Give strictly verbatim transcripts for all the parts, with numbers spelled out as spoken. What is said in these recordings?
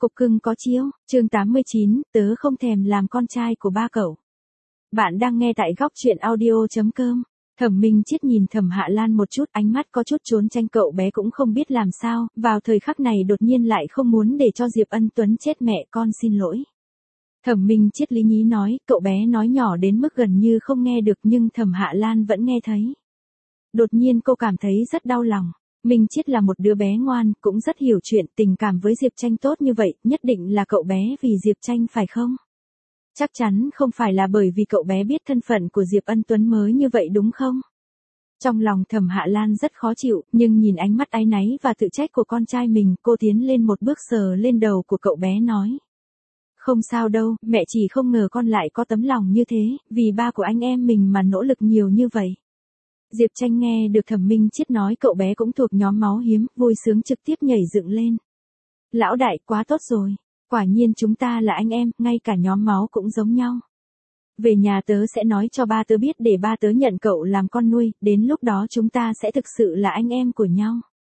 Cục cưng có chiếu, chương tám mươi chín, tớ không thèm làm con trai của ba cậu. Bạn đang nghe tại góc truyện audio.com. Thẩm Minh Chiết nhìn Thẩm Hạ Lan một chút, ánh mắt có chút trốn tránh, cậu bé cũng không biết làm sao, vào thời khắc này đột nhiên lại không muốn để cho Diệp Ân Tuấn chết, mẹ con xin lỗi. Thẩm Minh Chiết lý nhí nói, cậu bé nói nhỏ đến mức gần như không nghe được nhưng Thẩm Hạ Lan vẫn nghe thấy. Đột nhiên cô cảm thấy rất đau lòng. Minh Chiết là một đứa bé ngoan, cũng rất hiểu chuyện, tình cảm với Diệp Tranh tốt như vậy, nhất định là cậu bé vì Diệp Tranh phải không? Chắc chắn không phải là bởi vì cậu bé biết thân phận của Diệp Ân Tuấn mới như vậy đúng không? Trong lòng Thẩm Hạ Lan rất khó chịu, nhưng nhìn ánh mắt áy náy và tự trách của con trai mình, cô tiến lên một bước sờ lên đầu của cậu bé nói. Không sao đâu, mẹ chỉ không ngờ con lại có tấm lòng như thế, vì ba của anh em mình mà nỗ lực nhiều như vậy. Diệp Tranh nghe được Thẩm Minh Chiết nói cậu bé cũng thuộc nhóm máu hiếm, vui sướng trực tiếp nhảy dựng lên. Lão đại, quá tốt rồi, quả nhiên chúng ta là anh em, ngay cả nhóm máu cũng giống nhau. Về nhà tớ sẽ nói cho ba tớ biết để ba tớ nhận cậu làm con nuôi, đến lúc đó chúng ta sẽ thực sự là anh em của nhau.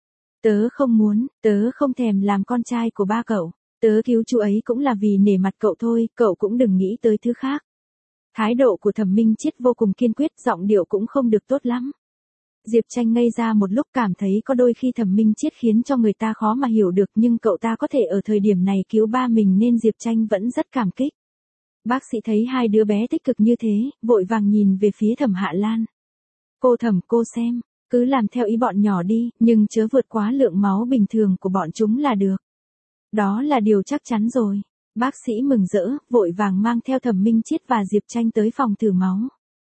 Tớ không muốn, tớ không thèm làm con trai của ba cậu, tớ cứu chú ấy cũng là vì nể mặt cậu thôi, cậu cũng đừng nghĩ tới thứ khác. Thái độ của Thẩm Minh Chiết vô cùng kiên quyết, giọng điệu cũng không được tốt lắm. Diệp Tranh ngây ra một lúc, cảm thấy có đôi khi Thẩm Minh Chiết khiến cho người ta khó mà hiểu được, nhưng cậu ta có thể ở thời điểm này cứu ba mình nên Diệp Tranh vẫn rất cảm kích. Bác sĩ thấy hai đứa bé tích cực như thế, vội vàng nhìn về phía Thẩm Hạ Lan. Cô Thẩm, cô xem, cứ làm theo ý bọn nhỏ đi, nhưng chớ vượt quá lượng máu bình thường của bọn chúng là được. Đó là điều chắc chắn rồi. Bác sĩ mừng rỡ, vội vàng mang theo Thẩm Minh Chiết và Diệp Tranh tới phòng thử máu.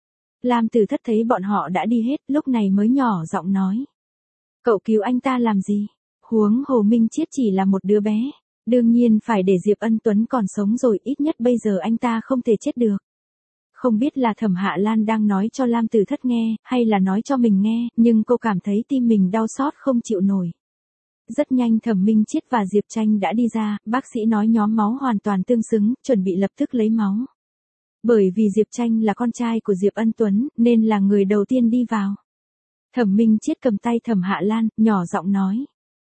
Lam Tử Thất thấy bọn họ đã đi hết, lúc này mới nhỏ giọng nói. Cậu cứu anh ta làm gì? Huống hồ Minh Chiết chỉ là một đứa bé. Đương nhiên phải để Diệp Ân Tuấn còn sống rồi, ít nhất bây giờ anh ta không thể chết được. Không biết là Thẩm Hạ Lan đang nói cho Lam Tử Thất nghe, hay là nói cho mình nghe, nhưng cô cảm thấy tim mình đau xót không chịu nổi. Rất nhanh Thẩm Minh Chiết và Diệp Tranh đã đi ra, bác sĩ nói nhóm máu hoàn toàn tương xứng, chuẩn bị lập tức lấy máu. Bởi vì Diệp Tranh là con trai của Diệp Ân Tuấn, nên là người đầu tiên đi vào. Thẩm Minh Chiết cầm tay Thẩm Hạ Lan, nhỏ giọng nói.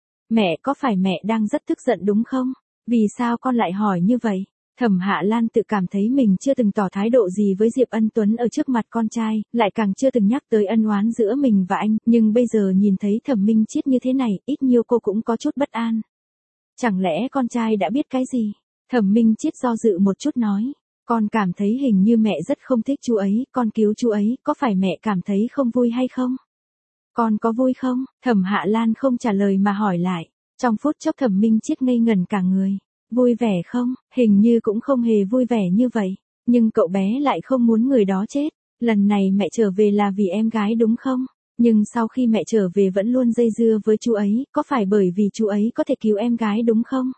Mẹ, có phải mẹ đang rất tức giận đúng không? Vì sao con lại hỏi như vậy? Thẩm Hạ Lan tự cảm thấy mình chưa từng tỏ thái độ gì với Diệp Ân Tuấn ở trước mặt con trai, lại càng chưa từng nhắc tới ân oán giữa mình và anh, nhưng bây giờ nhìn thấy Thẩm Minh Chiết như thế này, ít nhiều cô cũng có chút bất an. Chẳng lẽ con trai đã biết cái gì? Thẩm Minh Chiết do dự một chút nói, con cảm thấy hình như mẹ rất không thích chú ấy, con cứu chú ấy, có phải mẹ cảm thấy không vui hay không? Con có vui không? Thẩm Hạ Lan không trả lời mà hỏi lại. Trong phút chốc Thẩm Minh Chiết ngây ngẩn cả người. Vui vẻ không? Hình như cũng không hề vui vẻ như vậy. Nhưng cậu bé lại không muốn người đó chết. Lần này mẹ trở về là vì em gái đúng không? Nhưng sau khi mẹ trở về vẫn luôn dây dưa với chú ấy, có phải bởi vì chú ấy có thể cứu em gái đúng không?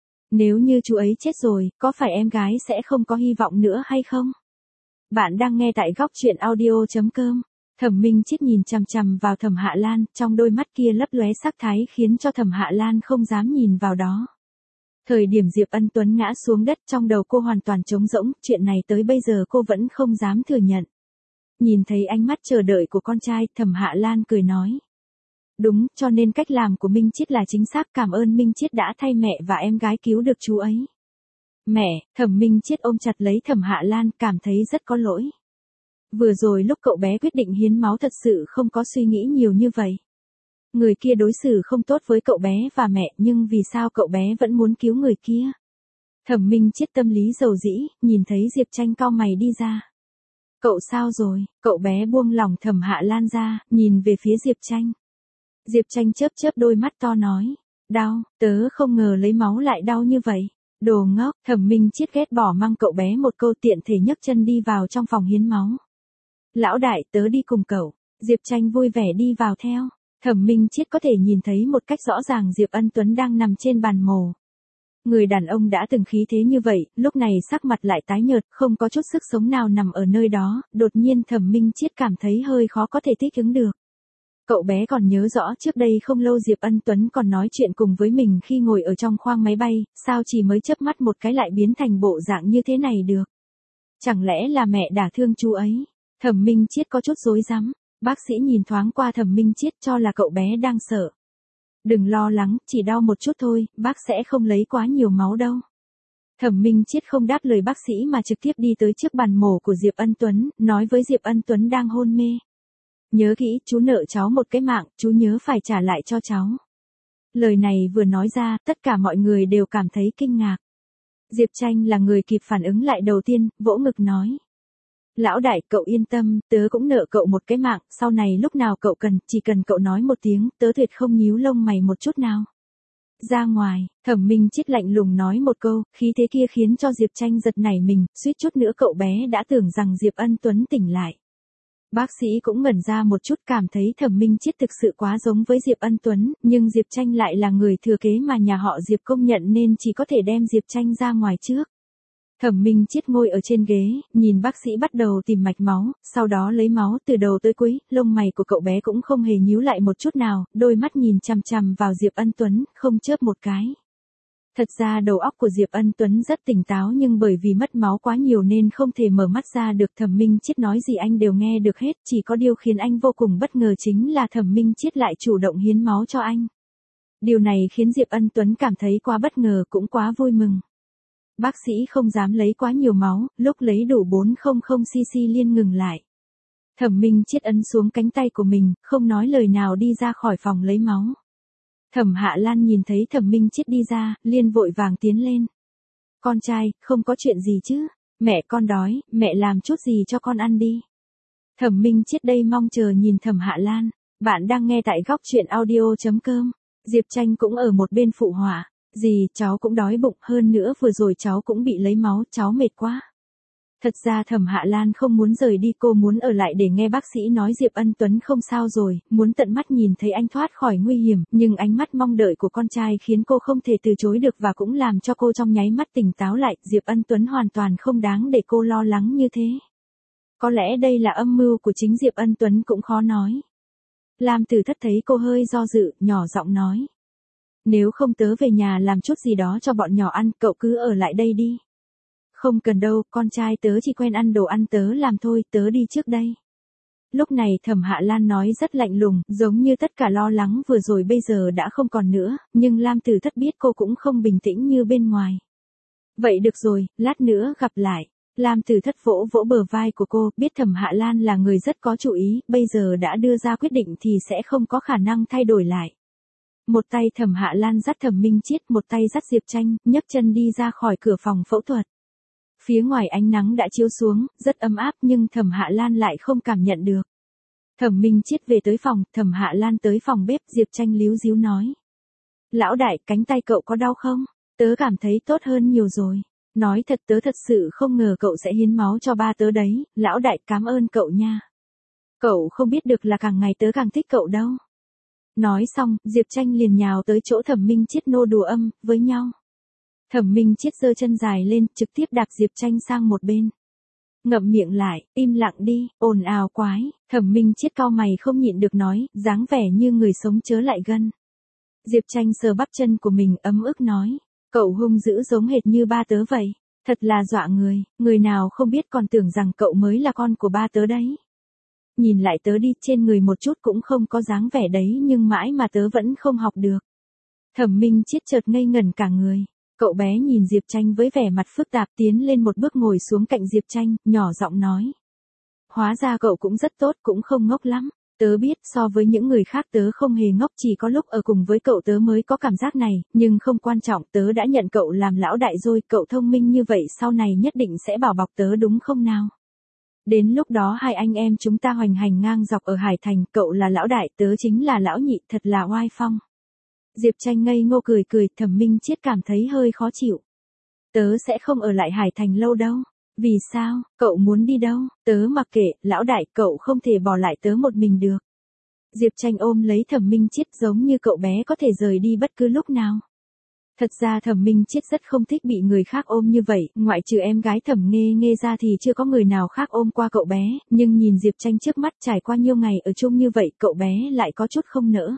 Nếu như chú ấy chết rồi, có phải em gái sẽ không có hy vọng nữa hay không? Bạn đang nghe tại góc truyện audio.com. Thẩm Minh Chiết nhìn chằm chằm vào Thẩm Hạ Lan, trong đôi mắt kia lấp lóe sắc thái khiến cho Thẩm Hạ Lan không dám nhìn vào đó. Thời điểm Diệp Ân Tuấn ngã xuống đất, trong đầu cô hoàn toàn trống rỗng, chuyện này tới bây giờ cô vẫn không dám thừa nhận. Nhìn thấy ánh mắt chờ đợi của con trai, Thẩm Hạ Lan cười nói. Đúng, cho nên cách làm của Minh Chiết là chính xác, cảm ơn Minh Chiết đã thay mẹ và em gái cứu được chú ấy. Mẹ, Thẩm Minh Chiết ôm chặt lấy Thẩm Hạ Lan, cảm thấy rất có lỗi. Vừa rồi lúc cậu bé quyết định hiến máu thật sự không có suy nghĩ nhiều như vậy. Người kia đối xử không tốt với cậu bé và mẹ, nhưng vì sao cậu bé vẫn muốn cứu người kia? Thẩm Minh Chiết tâm lý dầu dĩ, nhìn thấy Diệp Tranh cau mày đi ra. Cậu sao rồi? Cậu bé buông lỏng Thẩm Hạ Lan ra, nhìn về phía Diệp Tranh. Diệp Tranh chớp chớp đôi mắt to nói. Đau, tớ không ngờ lấy máu lại đau như vậy. Đồ ngốc, Thẩm Minh Chiết ghét bỏ mang cậu bé một câu, tiện thể nhấc chân đi vào trong phòng hiến máu. Lão đại, tớ đi cùng cậu. Diệp Tranh vui vẻ đi vào theo. Thẩm Minh Chiết có thể nhìn thấy một cách rõ ràng Diệp Ân Tuấn đang nằm trên bàn mổ. Người đàn ông đã từng khí thế như vậy, lúc này sắc mặt lại tái nhợt, không có chút sức sống nào nằm ở nơi đó, đột nhiên Thẩm Minh Chiết cảm thấy hơi khó có thể thích ứng được. Cậu bé còn nhớ rõ trước đây không lâu Diệp Ân Tuấn còn nói chuyện cùng với mình khi ngồi ở trong khoang máy bay, sao chỉ mới chớp mắt một cái lại biến thành bộ dạng như thế này được. Chẳng lẽ là mẹ đả thương chú ấy? Thẩm Minh Chiết có chút rối rắm. Bác sĩ nhìn thoáng qua Thẩm Minh Chiết cho là cậu bé đang sợ. Đừng lo lắng, chỉ đau một chút thôi, bác sẽ không lấy quá nhiều máu đâu. Thẩm Minh Chiết không đáp lời bác sĩ mà trực tiếp đi tới trước bàn mổ của Diệp Ân Tuấn, nói với Diệp Ân Tuấn đang hôn mê. Nhớ kỹ, chú nợ cháu một cái mạng, chú nhớ phải trả lại cho cháu. Lời này vừa nói ra, tất cả mọi người đều cảm thấy kinh ngạc. Diệp Tranh là người kịp phản ứng lại đầu tiên, vỗ ngực nói. Lão đại, cậu yên tâm, tớ cũng nợ cậu một cái mạng, sau này lúc nào cậu cần, chỉ cần cậu nói một tiếng, tớ tuyệt không nhíu lông mày một chút nào. Ra ngoài, Thẩm Minh Chiết lạnh lùng nói một câu, khí thế kia khiến cho Diệp Tranh giật nảy mình, suýt chút nữa cậu bé đã tưởng rằng Diệp Ân Tuấn tỉnh lại. Bác sĩ cũng ngẩn ra một chút, cảm thấy Thẩm Minh Chiết thực sự quá giống với Diệp Ân Tuấn, nhưng Diệp Tranh lại là người thừa kế mà nhà họ Diệp công nhận nên chỉ có thể đem Diệp Tranh ra ngoài trước. Thẩm Minh Chiết ngồi ở trên ghế, nhìn bác sĩ bắt đầu tìm mạch máu, sau đó lấy máu từ đầu tới cuối, lông mày của cậu bé cũng không hề nhíu lại một chút nào, đôi mắt nhìn chằm chằm vào Diệp Ân Tuấn, không chớp một cái. Thật ra đầu óc của Diệp Ân Tuấn rất tỉnh táo nhưng bởi vì mất máu quá nhiều nên không thể mở mắt ra được. Thẩm Minh Chiết nói gì anh đều nghe được hết, chỉ có điều khiến anh vô cùng bất ngờ chính là Thẩm Minh Chiết lại chủ động hiến máu cho anh. Điều này khiến Diệp Ân Tuấn cảm thấy quá bất ngờ cũng quá vui mừng. Bác sĩ không dám lấy quá nhiều máu, lúc lấy đủ bốn trăm xăng-ti-xăng liền ngừng lại. Thẩm Minh Chiết ấn xuống cánh tay của mình, không nói lời nào đi ra khỏi phòng lấy máu. Thẩm Hạ Lan nhìn thấy Thẩm Minh Chiết đi ra, liền vội vàng tiến lên. Con trai, không có chuyện gì chứ? Mẹ con đói, mẹ làm chút gì cho con ăn đi. Thẩm Minh Chiết đây mong chờ nhìn Thẩm Hạ Lan. Bạn đang nghe tại góc truyện audio chấm com. Diệp Tranh cũng ở một bên phụ họa. Dì, cháu cũng đói bụng, hơn nữa vừa rồi cháu cũng bị lấy máu, cháu mệt quá. Thật ra Thẩm Hạ Lan không muốn rời đi, cô muốn ở lại để nghe bác sĩ nói Diệp Ân Tuấn không sao rồi, muốn tận mắt nhìn thấy anh thoát khỏi nguy hiểm, nhưng ánh mắt mong đợi của con trai khiến cô không thể từ chối được và cũng làm cho cô trong nháy mắt tỉnh táo lại, Diệp Ân Tuấn hoàn toàn không đáng để cô lo lắng như thế. Có lẽ đây là âm mưu của chính Diệp Ân Tuấn cũng khó nói. Lam Tử Thất thấy cô hơi do dự, nhỏ giọng nói. Nếu không tớ về nhà làm chút gì đó cho bọn nhỏ ăn, cậu cứ ở lại đây đi. Không cần đâu, con trai tớ chỉ quen ăn đồ ăn tớ làm thôi, tớ đi trước đây. Lúc này Thẩm Hạ Lan nói rất lạnh lùng, giống như tất cả lo lắng vừa rồi bây giờ đã không còn nữa, nhưng Lam Tử Thất biết cô cũng không bình tĩnh như bên ngoài. Vậy được rồi, lát nữa gặp lại. Lam Tử Thất vỗ vỗ bờ vai của cô, biết Thẩm Hạ Lan là người rất có chủ ý, bây giờ đã đưa ra quyết định thì sẽ không có khả năng thay đổi lại. Một tay Thẩm Hạ Lan dắt Thẩm Minh Chiết, một tay dắt Diệp Tranh, nhấc chân đi ra khỏi cửa phòng phẫu thuật. Phía ngoài ánh nắng đã chiếu xuống, rất ấm áp nhưng Thẩm Hạ Lan lại không cảm nhận được. Thẩm Minh Chiết về tới phòng, Thẩm Hạ Lan tới phòng bếp, Diệp Tranh líu díu nói. Lão đại, cánh tay cậu có đau không? Tớ cảm thấy tốt hơn nhiều rồi. Nói thật tớ thật sự không ngờ cậu sẽ hiến máu cho ba tớ đấy, lão đại cảm ơn cậu nha. Cậu không biết được là càng ngày tớ càng thích cậu đâu. Nói xong, Diệp Tranh liền nhào tới chỗ Thẩm Minh Chiết nô đùa âm, với nhau. Thẩm Minh Chiết giơ chân dài lên, trực tiếp đạp Diệp Tranh sang một bên. Ngậm miệng lại, im lặng đi, ồn ào quái, Thẩm Minh Chiết cau mày không nhịn được nói, dáng vẻ như người sống chớ lại gân. Diệp Tranh sờ bắp chân của mình ấm ức nói, cậu hung dữ giống hệt như ba tớ vậy, thật là dọa người, người nào không biết còn tưởng rằng cậu mới là con của ba tớ đấy. Nhìn lại tớ đi, trên người một chút cũng không có dáng vẻ đấy nhưng mãi mà tớ vẫn không học được. Thẩm Minh Chiết chợt ngây ngẩn cả người. Cậu bé nhìn Diệp Tranh với vẻ mặt phức tạp tiến lên một bước ngồi xuống cạnh Diệp Tranh, nhỏ giọng nói. Hóa ra cậu cũng rất tốt, cũng không ngốc lắm. Tớ biết so với những người khác tớ không hề ngốc, chỉ có lúc ở cùng với cậu tớ mới có cảm giác này, nhưng không quan trọng, tớ đã nhận cậu làm lão đại rồi, cậu thông minh như vậy sau này nhất định sẽ bảo bọc tớ đúng không nào? Đến lúc đó hai anh em chúng ta hoành hành ngang dọc ở Hải Thành, cậu là lão đại, tớ chính là lão nhị, thật là oai phong. Diệp Tranh ngây ngô cười cười, Thẩm Minh Chiết cảm thấy hơi khó chịu. Tớ sẽ không ở lại Hải Thành lâu đâu. Vì sao, cậu muốn đi đâu? Tớ mặc kệ, lão đại, cậu không thể bỏ lại tớ một mình được. Diệp Tranh ôm lấy Thẩm Minh Chiết giống như cậu bé có thể rời đi bất cứ lúc nào. Thật ra Thẩm Minh Chiết rất không thích bị người khác ôm như vậy, ngoại trừ em gái Thẩm Nghê Nghê ra thì chưa có người nào khác ôm qua cậu bé, nhưng nhìn Diệp Tranh trước mắt trải qua nhiêu ngày ở chung như vậy, cậu bé lại có chút không nỡ.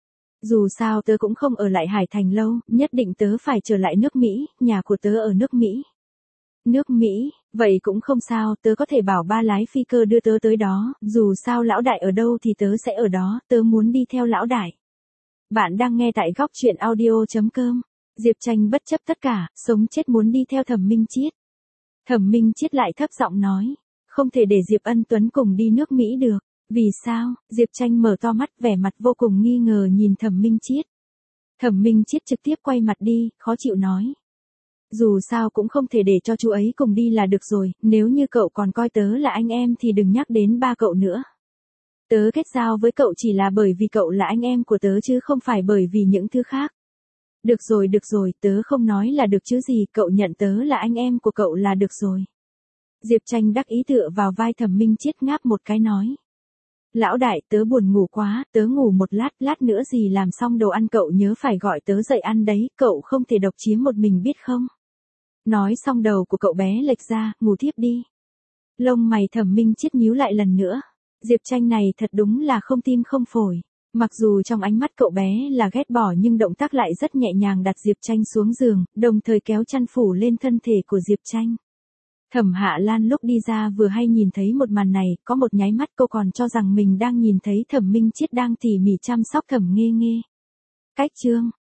Dù sao tớ cũng không ở lại Hải Thành lâu, nhất định tớ phải trở lại nước Mỹ, nhà của tớ ở nước Mỹ. Nước Mỹ, vậy cũng không sao, tớ có thể bảo ba lái phi cơ đưa tớ tới đó, dù sao lão đại ở đâu thì tớ sẽ ở đó, tớ muốn đi theo lão đại. Bạn đang nghe tại góc chuyện audio chấm com. Diệp Tranh bất chấp tất cả, sống chết muốn đi theo Thẩm Minh Chiết. Thẩm Minh Chiết lại thấp giọng nói, không thể để Diệp Ân Tuấn cùng đi nước Mỹ được. Vì sao? Diệp Tranh mở to mắt vẻ mặt vô cùng nghi ngờ nhìn Thẩm Minh Chiết. Thẩm Minh Chiết trực tiếp quay mặt đi, khó chịu nói. Dù sao cũng không thể để cho chú ấy cùng đi là được rồi, nếu như cậu còn coi tớ là anh em thì đừng nhắc đến ba cậu nữa. Tớ kết giao với cậu chỉ là bởi vì cậu là anh em của tớ chứ không phải bởi vì những thứ khác. Được rồi được rồi, tớ không nói là được chứ gì, cậu nhận tớ là anh em của cậu là được rồi. Diệp Tranh đắc ý tựa vào vai Thẩm Minh Chiết ngáp một cái nói. Lão đại, tớ buồn ngủ quá, tớ ngủ một lát, lát nữa gì làm xong đồ ăn cậu nhớ phải gọi tớ dậy ăn đấy, cậu không thể độc chiếm một mình biết không? Nói xong đầu của cậu bé lệch ra, ngủ thiếp đi. Lông mày Thẩm Minh Chiết nhíu lại lần nữa. Diệp Tranh này thật đúng là không tim không phổi. Mặc dù trong ánh mắt cậu bé là ghét bỏ nhưng động tác lại rất nhẹ nhàng đặt Diệp Tranh xuống giường, đồng thời kéo chăn phủ lên thân thể của Diệp Tranh. Thẩm Hạ Lan lúc đi ra vừa hay nhìn thấy một màn này, có một nháy mắt cô còn cho rằng mình đang nhìn thấy Thẩm Minh Chiết đang tỉ mỉ chăm sóc Thẩm Nghê Nghê. Cách chương